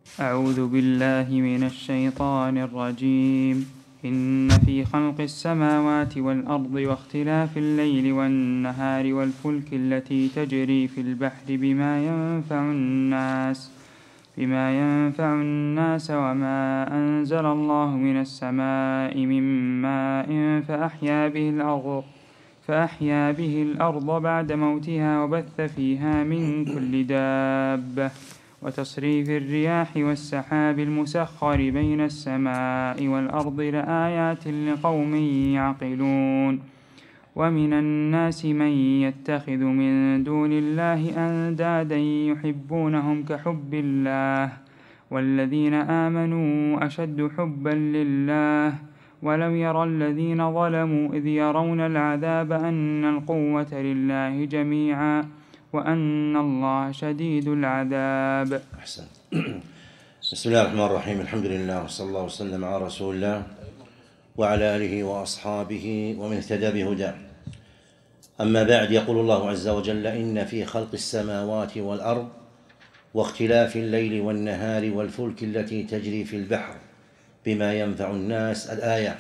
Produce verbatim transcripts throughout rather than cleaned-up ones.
أعوذ بالله من الشيطان الرجيم. إن في خلق السماوات والأرض واختلاف الليل والنهار والفلك التي تجري في البحر بما ينفع الناس بما ينفع الناس وما أنزل الله من السماء من ماء فأحيا به الأرض فأحيا به الأرض بعد موتها وبث فيها من كل دابة وتصريف الرياح والسحاب المسخر بين السماء والأرض لآيات لقوم يعقلون. ومن الناس من يتخذ من دون الله أندادا يحبونهم كحب الله والذين آمنوا أشد حبا لله ولم ير الذين ظلموا إذ يرون العذاب أن القوة لله جميعا وأن الله شديد العذاب. أحسن. بسم الله الرحمن الرحيم. الحمد لله وصلى الله وسلم على رسول الله وعلى آله وأصحابه ومن اهتدى بهداه. أما بعد، يقول الله عز وجل: إن في خلق السماوات والأرض واختلاف الليل والنهار والفلك التي تجري في البحر بما ينفع الناس. الآية.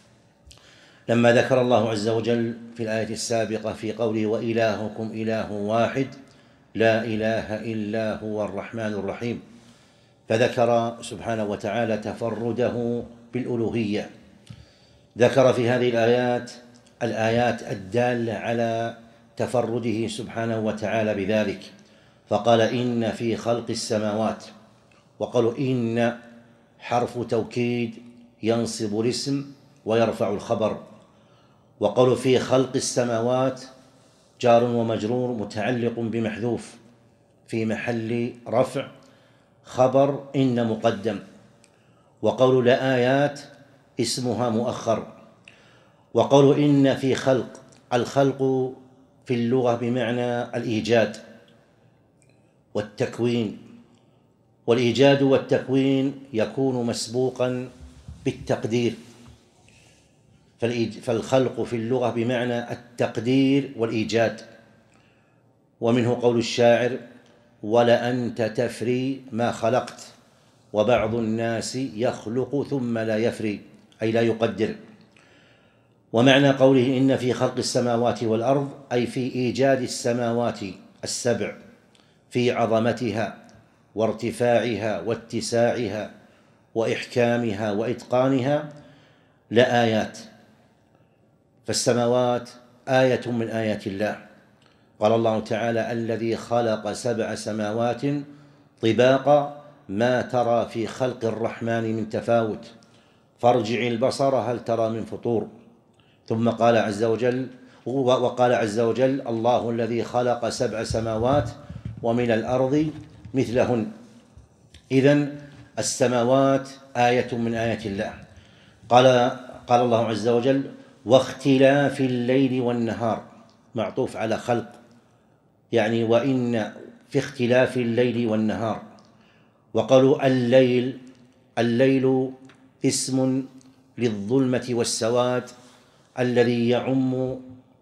لما ذكر الله عز وجل في الآية السابقة في قوله: وإلهكم إله واحد لا إله إلا هو الرحمن الرحيم، فذكر سبحانه وتعالى تفرده بالألوهية. ذكر في هذه الآيات الآيات الدالة على تفرده سبحانه وتعالى بذلك، فقال: إن في خلق السماوات. وقالوا إن حرف توكيد ينصب الاسم ويرفع الخبر. وقالوا في خلق السماوات جار ومجرور متعلق بمحذوف في محل رفع خبر إن مقدم. وقالوا لآيات اسمها مؤخر. وقالوا إن في خلق. الخلق في اللغة بمعنى الإيجاد والتكوين، والإيجاد والتكوين يكون مسبوقا بالتقدير، فالخلق في اللغة بمعنى التقدير والإيجاد. ومنه قول الشاعر: ولأنت تفري ما خلقت وبعض الناس يخلق ثم لا يفري، أي لا يقدر. ومعنى قوله إن في خلق السماوات والأرض أي في إيجاد السماوات السبع، في عظمتها وارتفاعها واتساعها وإحكامها وإتقانها لآيات. فالسماوات آية من آيات الله. قال الله تعالى: الذي خلق سبع سماوات طباقا ما ترى في خلق الرحمن من تفاوت فارجع البصر هل ترى من فطور. ثم قال عز وجل وقال عز وجل: الله الذي خلق سبع سماوات ومن الأرض مثلهن. إذن السماوات آية من آيات الله. قال قال الله عز وجل: واختلاف الليل والنهار، معطوف على خلق، يعني وإن في اختلاف الليل والنهار. وقالوا الليل الليل اسم للظلمة والسواد الذي يعم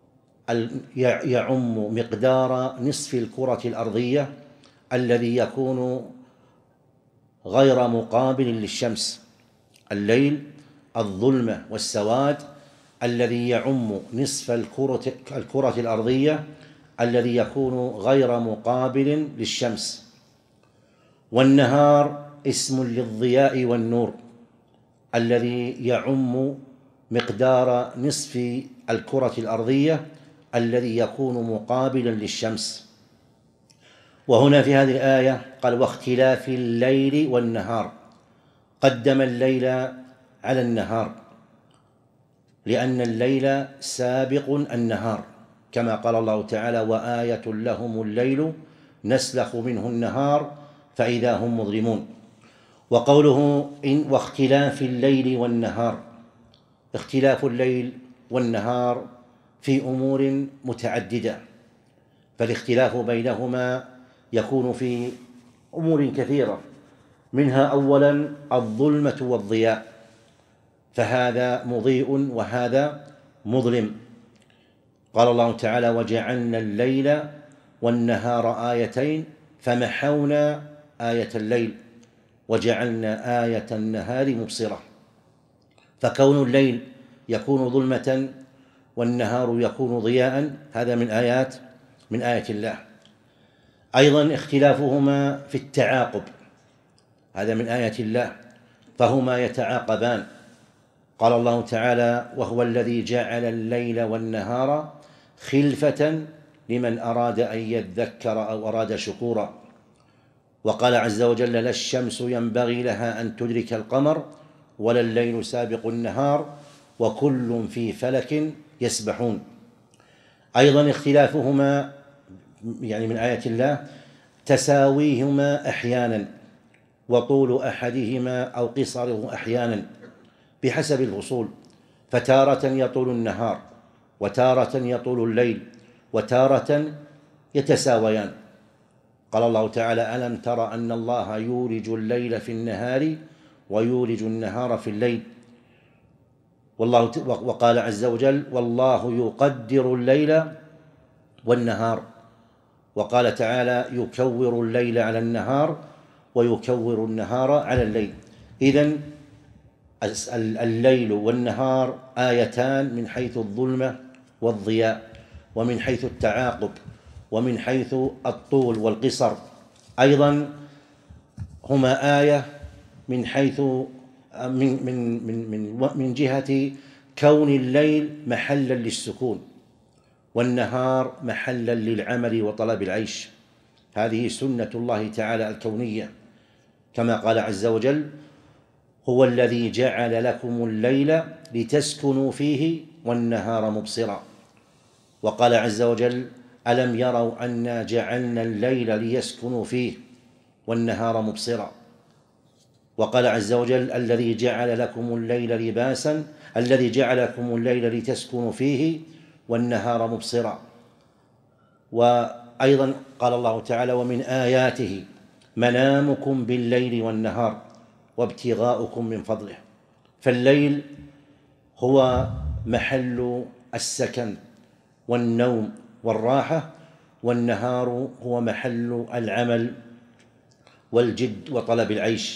يعم مقدار نصف الكرة الأرضية، الذي يكون غير مقابل للشمس. الليل الظلمة والسواد الذي يعم نصف الكرة, الكرة الأرضية الذي يكون غير مقابل للشمس. والنهار اسم للضياء والنور الذي يعم مقدار نصف الكرة الأرضية الذي يكون مقابلا للشمس. وهنا في هذه الآية قال: واختلاف الليل والنهار، قدم الليل على النهار لأن الليل سابق النهار، كما قال الله تعالى: وآية لهم الليل نسلخ منه النهار فإذا هم مظلمون. وقوله إن واختلاف الليل والنهار، اختلاف الليل والنهار في أمور متعددة، فالاختلاف بينهما يكون في أمور كثيرة، منها أولا الظلمة والضياء، فهذا مضيء وهذا مظلم. قال الله تعالى: وجعلنا الليل والنهار آيتين فمحونا آية الليل وجعلنا آية النهار مبصرة، فكون الليل يكون ظلمة والنهار يكون ضياء هذا من آيات من آية الله. أيضا اختلافهما في التعاقب هذا من آية الله، فهما يتعاقبان. قال الله تعالى: وهو الذي جعل الليل والنهار خلفة لمن أراد أن يذكر أو أراد شكورا. وقال عز وجل: لا الشمس ينبغي لها أن تدرك القمر ولا الليل سابق النهار وكل في فلك يسبحون. أيضا اختلافهما يعني من آية الله تساويهما أحيانا وطول أحدهما أو قصره أحيانا بحسب الفصول، فتارة يطول النهار وتارة يطول الليل وتارة يتساويان. قال الله تعالى: ألم تر أن الله يولج الليل في النهار ويولج النهار في الليل. والله وقال عز وجل: والله يقدر الليل والنهار. وقال تعالى: يكور الليل على النهار ويكور النهار على الليل. إذن الليل والنهار آيتان من حيث الظلمة والضياء، ومن حيث التعاقب، ومن حيث الطول والقصر. أيضا هما آية من حيث من من من من, من جهة كون الليل محلا للسكون والنهار محلا للعمل وطلب العيش. هذه سنة الله تعالى الكونية، كما قال عز وجل: هو الذي جعل لكم الليل لتسكنوا فيه والنهار مبصرا. وقال عز وجل: ألم يروا أنا جعلنا الليل ليسكنوا فيه والنهار مبصرا. وقال عز وجل: الذي جعل لكم الليل لباسا الذي جعل لكم الليل لتسكنوا فيه والنهار مبصرا. وأيضا قال الله تعالى: ومن آياته منامكم بالليل والنهار وابتغاؤكم من فضله. فالليل هو محل السكن والنوم والراحة، والنهار هو محل العمل والجد وطلب العيش.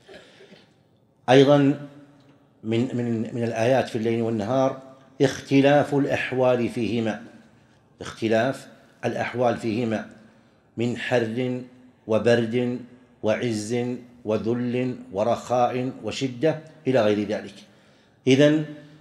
أيضا من من من الآيات في الليل والنهار اختلاف الأحوال فيهما اختلاف الأحوال فيهما من حر وبرد وعز وذل ورخاء وشدة إلى غير ذلك. إذن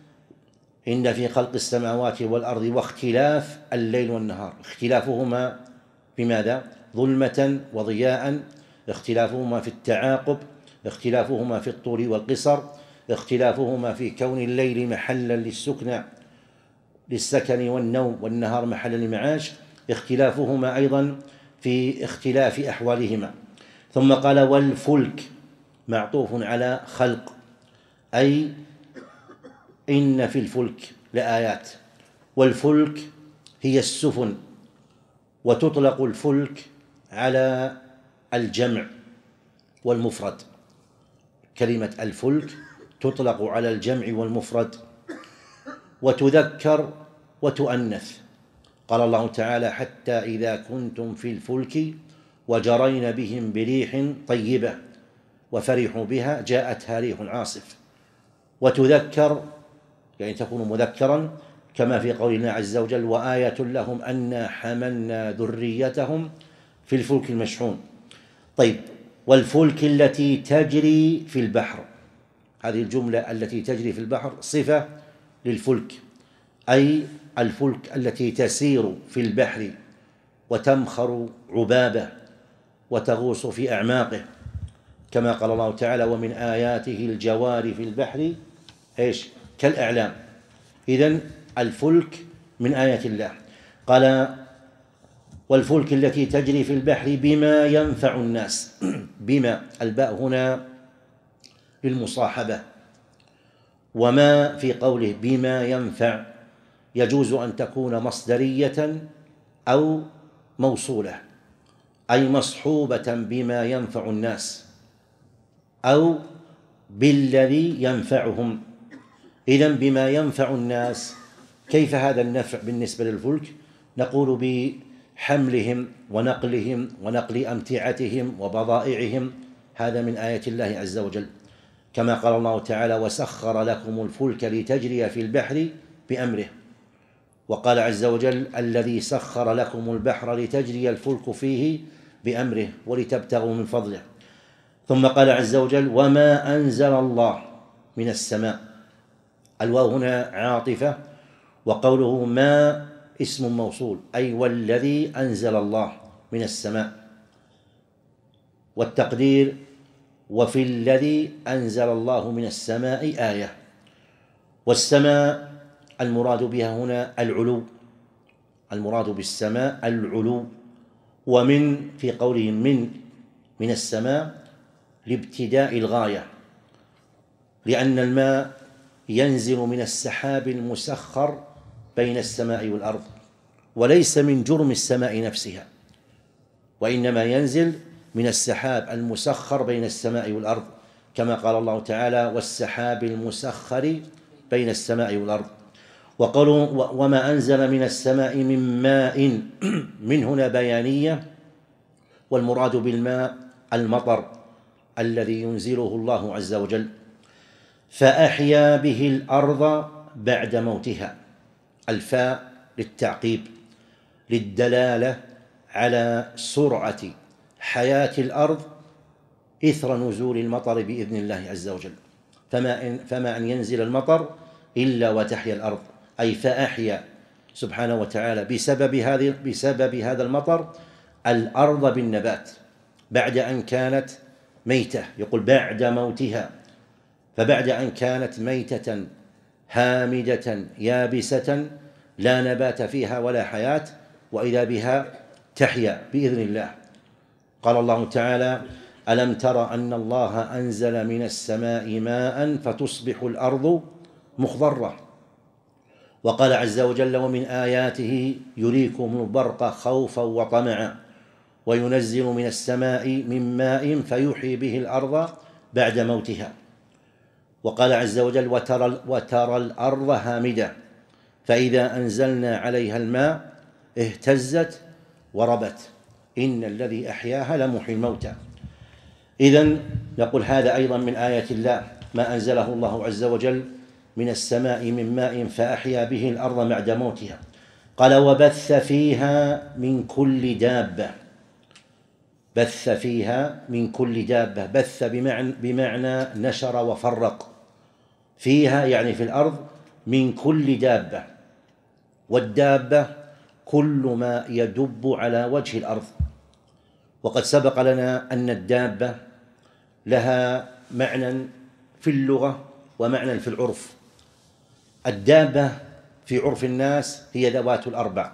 إن في خلق السماوات والأرض واختلاف الليل والنهار، اختلافهما بماذا؟ ظلمة وضياء، اختلافهما في التعاقب، اختلافهما في الطول والقصر، اختلافهما في كون الليل محلا للسكن للسكن والنوم والنهار محلا للمعاش، اختلافهما أيضا في اختلاف أحوالهما. ثم قال: والفلك معطوف على خلق، أي إن في الفلك لآيات. والفلك هي السفن، وتطلق الفلك على الجمع والمفرد. كلمة الفلك تطلق على الجمع والمفرد وتذكر وتؤنث. قال الله تعالى: حتى إذا كنتم في الفلك وجرين بهم بريح طيبة وفرحوا بها جاءتها ريح عاصف. وتذكر يعني تكون مذكرا، كما في قول الله عز وجل: وآية لهم أنا حملنا ذريتهم في الفلك المشحون. طيب، والفلك التي تجري في البحر، هذه الجملة التي تجري في البحر صفة للفلك، أي الفلك التي تسير في البحر وتمخر عبابه وتغوص في أعماقه، كما قال الله تعالى: ومن آياته الجوار في البحر إيش كالأعلام. إذن الفلك من آيات الله. قال: والفلك التي تجري في البحر بما ينفع الناس. بما الباء هنا للمصاحبة، وما في قوله بما ينفع يجوز أن تكون مصدرية أو موصولة، أي مصحوبة بما ينفع الناس أو بالذي ينفعهم. إذن بما ينفع الناس، كيف هذا النفع بالنسبة للفلك؟ نقول بحملهم ونقلهم ونقل أمتعتهم وبضائعهم هذا من آيات الله عز وجل، كما قال الله تعالى: وسخر لكم الفلك لتجري في البحر بأمره. وقال عز وجل: الذي سخر لكم البحر لتجري الفلك فيه بأمره ولتبتغوا من فضله. ثم قال عز وجل: وما أنزل الله من السماء. الواو هنا عاطفة، وقوله ما اسم موصول، أي والذي أنزل الله من السماء، والتقدير وفي الذي أنزل الله من السماء آية. والسماء المراد بها هنا العلو، المراد بالسماء العلو. ومن في قوله من من السماء لابتداء الغاية، لأن الماء ينزل من السحاب المسخر بين السماء والأرض، وليس من جرم السماء نفسها، وإنما ينزل من السحاب المسخر بين السماء والأرض، كما قال الله تعالى: والسحاب المسخر بين السماء والأرض. وقالوا: وما أنزل من السماء من ماء. من هنا بيانية، والمراد بالماء المطر الذي ينزله الله عز وجل. فأحيا به الأرض بعد موتها. الفاء للتعقيب، للدلالة على سرعة حياة الأرض إثر نزول المطر بإذن الله عز وجل. فما إن, فما أن ينزل المطر إلا وتحيا الأرض، أي فأحيا سبحانه وتعالى بسبب هذه بسبب هذا المطر الأرض بالنبات بعد أن كانت ميتة. يقول بعد موتها، فبعد أن كانت ميتة هامدة يابسة لا نبات فيها ولا حياة، وإذا بها تحيا بإذن الله. قال الله تعالى: ألم تر أن الله أنزل من السماء ماء فتصبح الأرض مخضرة. وقال عز وجل: ومن آياته يريكم البرق خوفا وطمعا وينزل من السماء من ماء فيحيي به الأرض بعد موتها. وقال عز وجل: وترى, وترى الأرض هامدة فإذا أنزلنا عليها الماء اهتزت وربت إن الذي أحياها لمحيي الموتى. إذن نقول هذا أيضا من آيات الله، ما أنزله الله عز وجل من السماء من ماء فأحيا به الأرض بعد موتها. قال: وبث فيها من كل دابة. بث فيها من كل دابة، بث بمعنى, بمعنى نشر وفرق. فيها يعني في الأرض، من كل دابة، والدابة كل ما يدب على وجه الأرض. وقد سبق لنا أن الدابة لها معنى في اللغة ومعنى في العرف. الدابة في عرف الناس هي ذوات الأربع،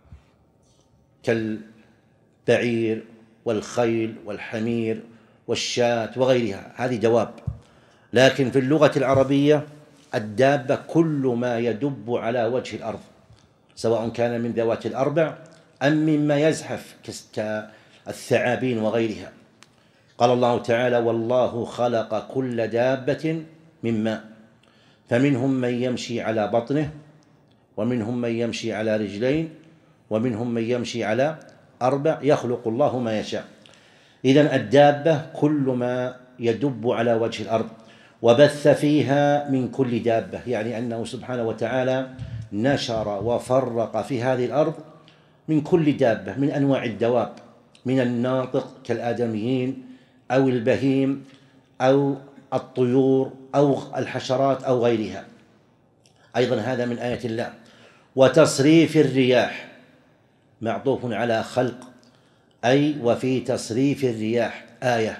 كالبعير والخيل والحمير والشاة وغيرها، هذه دواب. لكن في اللغة العربية الدابة كل ما يدب على وجه الأرض، سواء كان من ذوات الأربع أم مما يزحف كالثعابين وغيرها. قال الله تعالى: والله خلق كل دابة من ماء فمنهم من يمشي على بطنه ومنهم من يمشي على رجلين ومنهم من يمشي على أربع يخلق الله ما يشاء. إذن الدابة كل ما يدب على وجه الأرض. وبث فيها من كل دابة، يعني أنه سبحانه وتعالى نشر وفرق في هذه الأرض من كل دابة من أنواع الدواب، من الناطق كالآدميين أو البهيم أو الطيور أو الحشرات أو غيرها. أيضا هذا من آيات الله. وتصريف الرياح معطوف على خلق، أي وفي تصريف الرياح آية.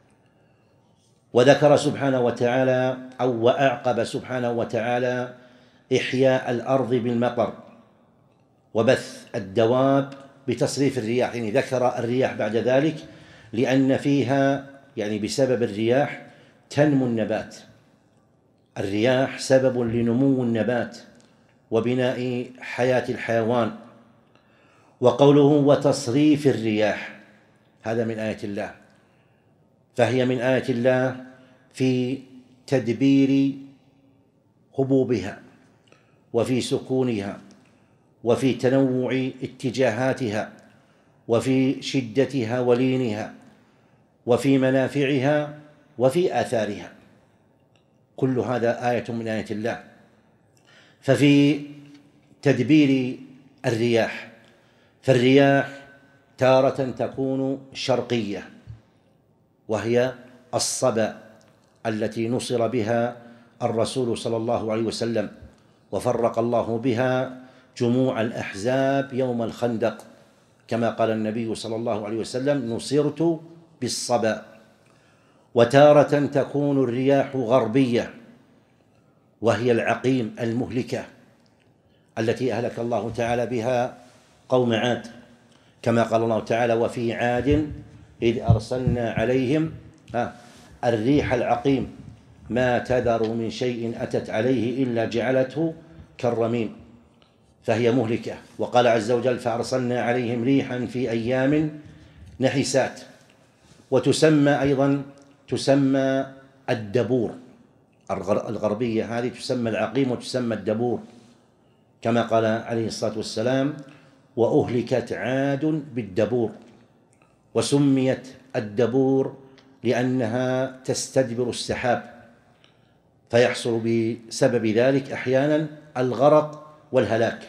وذكر سبحانه وتعالى أو وأعقب سبحانه وتعالى إحياء الأرض بالمطر وبث الدواب بتصريف الرياح، يعني ذكر الرياح بعد ذلك لأن فيها يعني بسبب الرياح تنمو النبات. الرياح سبب لنمو النبات وبناء حياة الحيوان. وقوله وتصريف الرياح هذا من آيات الله، فهي من آيات الله في تدبير هبوبها وفي سكونها وفي تنوع اتجاهاتها وفي شدتها ولينها وفي منافعها وفي آثارها، كل هذا آية من آيات الله. ففي تدبير الرياح، فالرياح تارة تكون شرقية وهي الصبا التي نصر بها الرسول صلى الله عليه وسلم، وفرق الله بها جموع الأحزاب يوم الخندق، كما قال النبي صلى الله عليه وسلم: نصرت بالصبا. وتارة تكون الرياح غربية وهي العقيم المهلكة التي أهلك الله تعالى بها قوم عاد، كما قال الله تعالى: وفي عاد إذ أرسلنا عليهم الريح العقيم ما تذر من شيء أتت عليه إلا جعلته كالرميم، فهي مهلكة. وقال عز وجل: فأرسلنا عليهم ريحا في أيام نحسات. وتسمى أيضا تسمى الدبور الغربية، هذه تسمى العقيم وتسمى الدبور، كما قال عليه الصلاة والسلام: وأهلكت عاد بالدبور. وسميت الدبور لأنها تستدبر السحاب، فيحصل بسبب ذلك أحيانا الغرق والهلاك.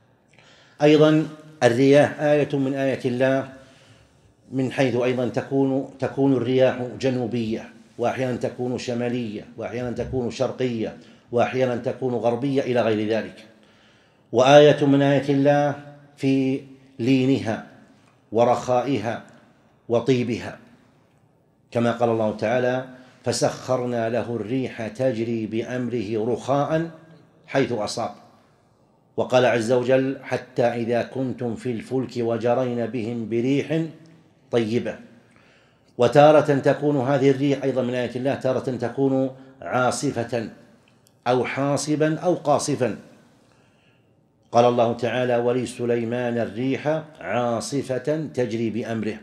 أيضا الرياح آية من آيات الله، من حيث أيضا تكون تكون الرياح جنوبية، وأحيانا تكون شمالية، وأحيانا تكون شرقية، وأحيانا تكون غربية، إلى غير ذلك. وآية من آيات الله في لينها ورخائها وطيبها، كما قال الله تعالى: فسخرنا له الريح تجري بأمره رخاء حيث أصاب. وقال عز وجل: حتى إذا كنتم في الفلك وجرين بهم بريح طيبة. وتارة تكون هذه الريح أيضا من آيات الله، تارة تكون عاصفة أو حاصبا أو قاصفا. قال الله تعالى: ولسليمان الريح عاصفة تجري بأمره.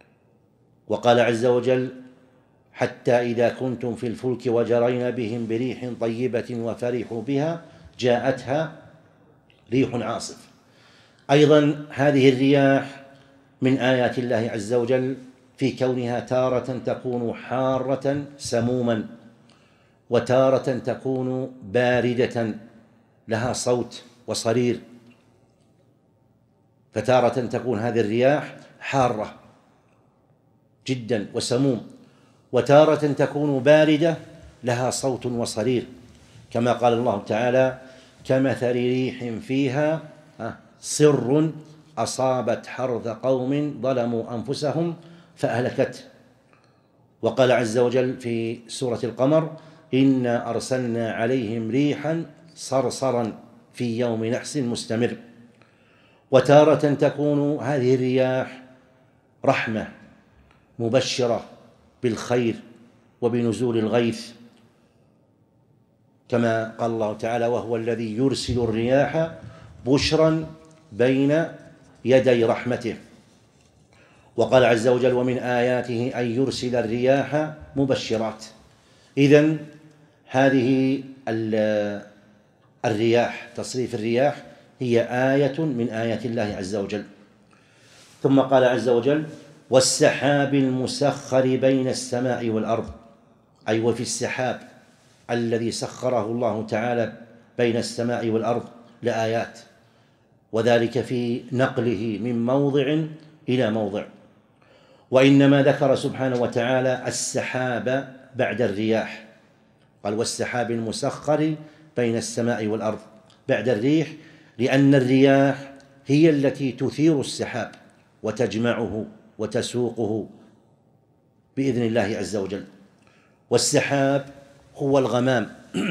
وقال عز وجل: حتى إذا كنتم في الفلك وجرين بهم بريح طيبة وفرحوا بها جاءتها ريح عاصف. أيضا هذه الرياح من آيات الله عز وجل في كونها تارة تكون حارة سموما، وتارة تكون باردة لها صوت وصرير. فتارة تكون هذه الرياح حارة جدا وسموم، وتارة تكون باردة لها صوت وصرير، كما قال الله تعالى: كمثل ريح فيها صر أصابت حرث قوم ظلموا أنفسهم فأهلكته. وقال عز وجل في سورة القمر: إنا أرسلنا عليهم ريحا صرصرا في يوم نحس مستمر. وتارة تكون هذه الرياح رحمة مبشرة بالخير وبنزول الغيث، كما قال الله تعالى: وهو الذي يرسل الرياح بشرا بين يدي رحمته. وقال عز وجل: ومن آياته أن يرسل الرياح مبشرات. إذن هذه الرياح، تصريف الرياح، هي آية من آيات الله عز وجل. ثم قال عز وجل: والسحاب المسخر بين السماء والأرض، أي وفي السحاب الذي سخره الله تعالى بين السماء والأرض لآيات، وذلك في نقله من موضع إلى موضع. وإنما ذكر سبحانه وتعالى السحاب بعد الرياح، قال: والسحاب المسخر بين السماء والأرض بعد الريح، لأن الرياح هي التي تثير السحاب وتجمعه وتسوقه بإذن الله عز وجل. والسحاب هو الغمام،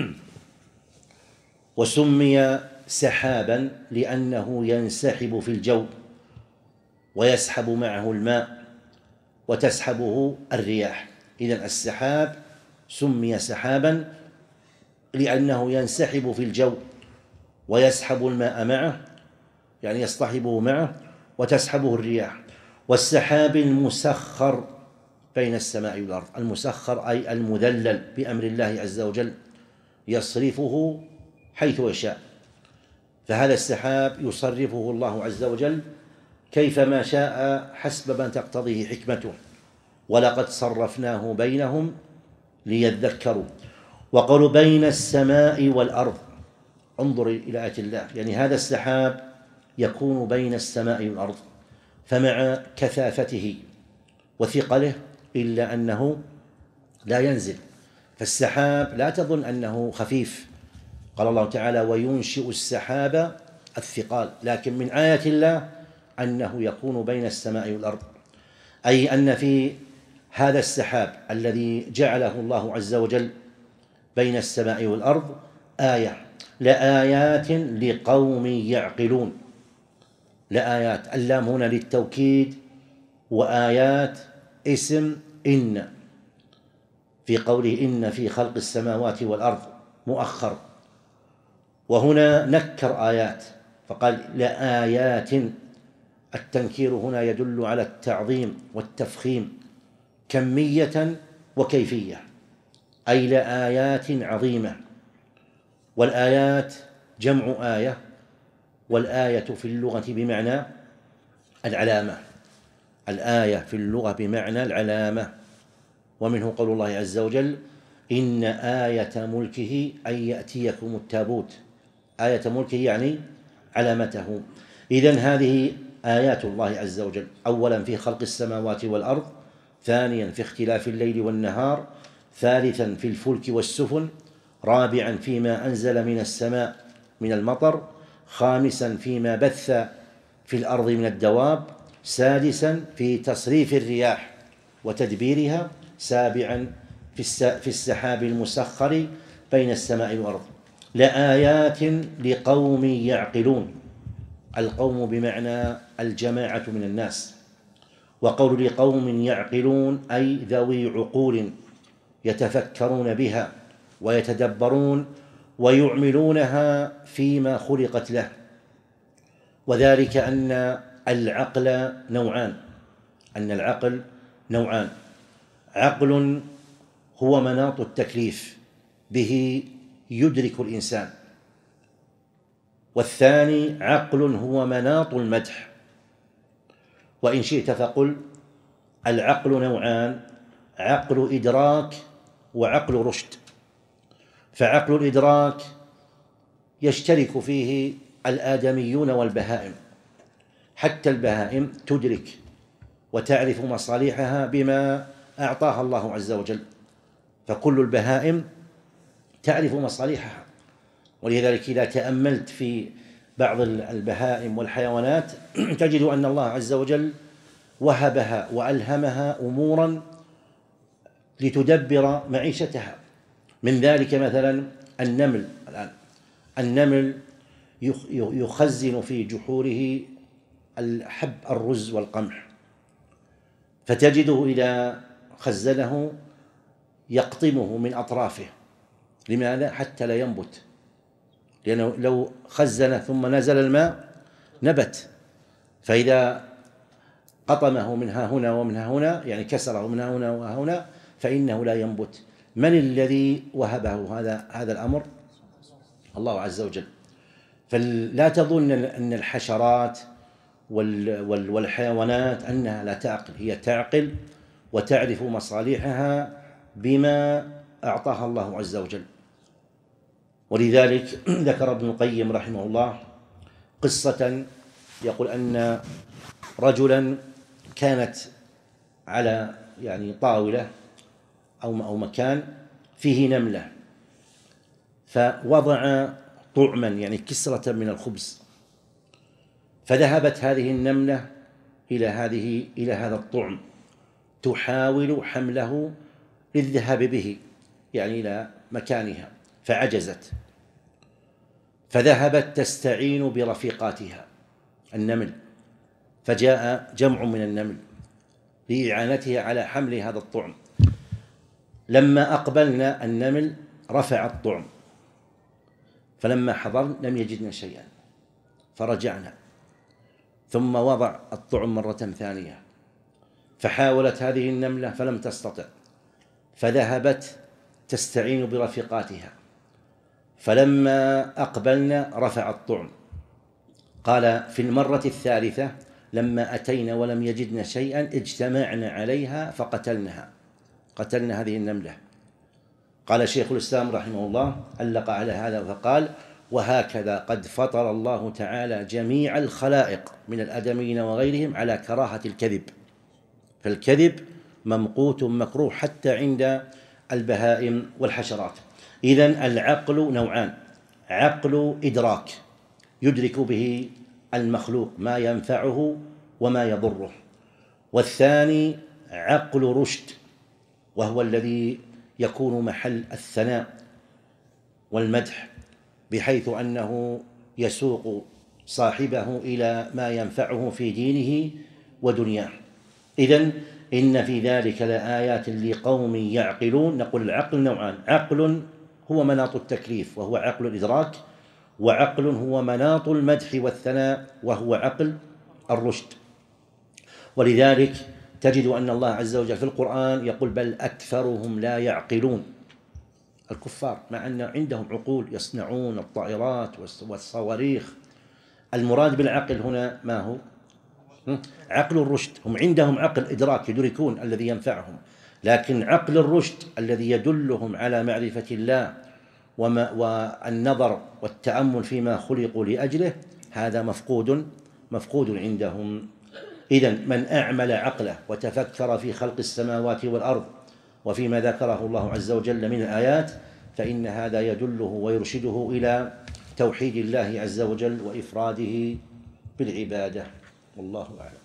وسمي سحابا لأنه ينسحب في الجو ويسحب معه الماء وتسحبه الرياح. إذن السحاب سمي سحابا لأنه ينسحب في الجو ويسحب الماء معه، يعني يصطحبه معه، وتسحبه الرياح. والسحاب المسخر بين السماء والأرض، المسخر أي المذلل بأمر الله عز وجل، يصرفه حيث يشاء. فهذا السحاب يصرفه الله عز وجل كيفما شاء حسب ما تقتضيه حكمته. ولقد صرفناه بينهم ليذكروا. وقالوا بين السماء والأرض، انظر إلى آية الله، يعني هذا السحاب يكون بين السماء والأرض، فمع كثافته وثقله إلا أنه لا ينزل. فالسحاب لا تظن أنه خفيف، قال الله تعالى وينشئ السحاب الثقال، لكن من آية الله أنه يكون بين السماء والأرض، أي أن في هذا السحاب الذي جعله الله عز وجل بين السماء والأرض آية، لآيات لقوم يعقلون. لآيات، اللام هنا للتوكيد، وآيات اسم إن، في قوله إن في خلق السماوات والأرض مؤخر، وهنا نكر آيات فقال لآيات. التنكير هنا يدل على التعظيم والتفخيم كمية وكيفية، أي لآيات عظيمة. والآيات جمع آية، والآية في اللغة بمعنى العلامة. الآية في اللغة بمعنى العلامة، ومنه قول الله عز وجل إن آية ملكه أن يأتيكم التابوت. آية ملكه يعني علامته. إذن هذه آيات الله عز وجل، أولا في خلق السماوات والأرض، ثانيا في اختلاف الليل والنهار، ثالثا في الفلك والسفن، رابعا فيما أنزل من السماء من المطر، خامسا فيما بث في الأرض من الدواب، سادسا في تصريف الرياح وتدبيرها، سابعا في السحاب المسخر بين السماء والأرض. لآيات لقوم يعقلون. القوم بمعنى الجماعة من الناس، وقول لقوم يعقلون أي ذوي عقول يتفكرون بها ويتدبرون ويعملونها فيما خلقت له. وذلك أن العقل نوعان أن العقل نوعان عقل هو مناط التكليف، به يدرك الإنسان، والثاني عقل هو مناط المدح. وإن شئت فقل العقل نوعان، عقل إدراك وعقل رشد. فعقل الإدراك يشترك فيه الآدميون والبهائم، حتى البهائم تدرك وتعرف مصالحها بما أعطاها الله عز وجل، فكل البهائم تعرف مصالحها. ولذلك إذا تأملت في بعض البهائم والحيوانات تجد أن الله عز وجل وهبها وألهمها أمورا لتدبر معيشتها. من ذلك مثلا النمل. الآن النمل يخزن في جحوره الحب الرز والقمح، فتجده إذا خزنه يقطمه من أطرافه. لماذا؟ حتى لا ينبت، لأنه لو خزن ثم نزل الماء نبت، فإذا قطمه منها هنا ومنها هنا، يعني كسره منها هنا وهنا، فإنه لا ينبت. من الذي وهبه هذا هذا الأمر؟ الله عز وجل. فلا تظن أن الحشرات والحيوانات أنها لا تعقل، هي تعقل وتعرف مصالحها بما أعطاها الله عز وجل. ولذلك ذكر ابن القيم رحمه الله قصة، يقول أن رجلا كانت على يعني طاولة أو مكان فيه نملة، فوضع طعما يعني كسرة من الخبز، فذهبت هذه النملة إلى هذه إلى هذا الطعم تحاول حمله للذهاب به يعني إلى مكانها، فعجزت، فذهبت تستعين برفيقاتها النمل، فجاء جمع من النمل لإعانتها على حمل هذا الطعم. لما أقبلنا النمل رفع الطعم، فلما حضرنا لم يجدنا شيئا فرجعنا، ثم وضع الطعم مرة ثانية، فحاولت هذه النملة فلم تستطع، فذهبت تستعين برفيقاتها، فلما أقبلنا رفع الطعم. قال في المرة الثالثة لما أتينا ولم يجدن شيئا اجتمعنا عليها فقتلناها، قتلنا هذه النملة. قال شيخ الإسلام رحمه الله علق على هذا فقال: وهكذا قد فطر الله تعالى جميع الخلائق من الآدميين وغيرهم على كراهة الكذب، فالكذب ممقوت مكروه حتى عند البهائم والحشرات. إذن العقل نوعان: عقل إدراك يدرك به المخلوق ما ينفعه وما يضره، والثاني عقل رشد وهو الذي يكون محل الثناء والمدح، بحيث أنه يسوق صاحبه إلى ما ينفعه في دينه ودنياه. إذن إن في ذلك لآيات لقوم يعقلون. نقول العقل نوعان: عقل هو مناط التكليف وهو عقل الإدراك، وعقل هو مناط المدح والثناء وهو عقل الرشد. ولذلك تجد أن الله عز وجل في القرآن يقول: بل أكثرهم لا يعقلون. الكفار مع أن عندهم عقول يصنعون الطائرات والصواريخ. المراد بالعقل هنا ما هو؟ عقل الرشد. هم عندهم عقل إدراك يدركون الذي ينفعهم، لكن عقل الرشد الذي يدلهم على معرفة الله وما والنظر والتأمل فيما خلقوا لأجله، هذا مفقود مفقود عندهم. إذن من أعمل عقله وتفكر في خلق السماوات والأرض وفيما ذكره الله عز وجل من الآيات، فإن هذا يدله ويرشده إلى توحيد الله عز وجل وإفراده بالعبادة. والله أعلم.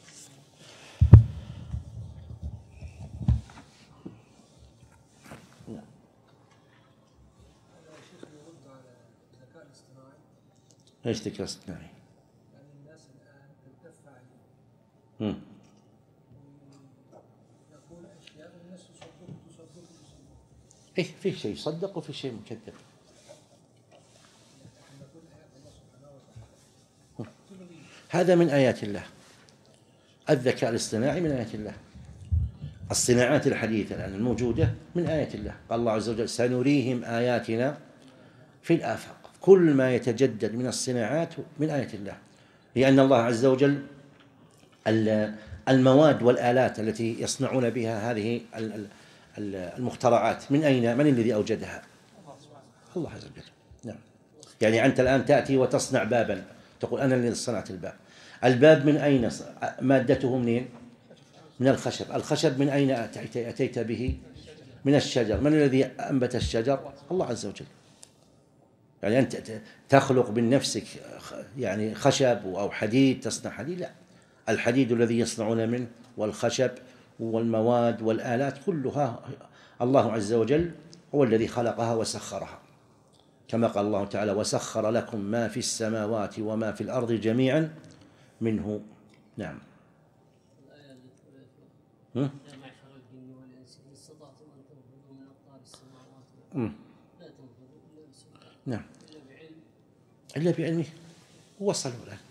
ايش الذكاء الاصطناعي؟ يعني الناس الآن تلتف عليه يقول أشياء الناس تصدق تصدق تصدق. إيه، في شيء يصدق وفي شيء مكذب. هذا من آيات الله. الذكاء الاصطناعي من آيات الله. الصناعات الحديثة الآن الموجودة من آيات الله. قال الله عز وجل: سنريهم آياتنا في الآفاق. كل ما يتجدد من الصناعات من آيات الله، لأن الله عز وجل المواد والآلات التي يصنعون بها هذه المخترعات من أين؟ من الذي أوجدها؟ الله عز وجل. نعم. يعني أنت الآن تأتي وتصنع بابا، تقول أنا الذي صنعت الباب. الباب من أين؟ مادته منين؟ من الخشب. الخشب من أين أتيت به؟ من الشجر. من الذي أنبت الشجر؟ الله عز وجل. يعني أنت تخلق من نفسك يعني خشب أو حديد، تصنع حديد؟ لا، الحديد الذي يصنعون منه والخشب والمواد والآلات كلها الله عز وجل هو الذي خلقها وسخرها، كما قال الله تعالى: وسخر لكم ما في السماوات وما في الأرض جميعا منه. نعم. هم؟ نعم. إلا بعلمه. وصلوا الآن.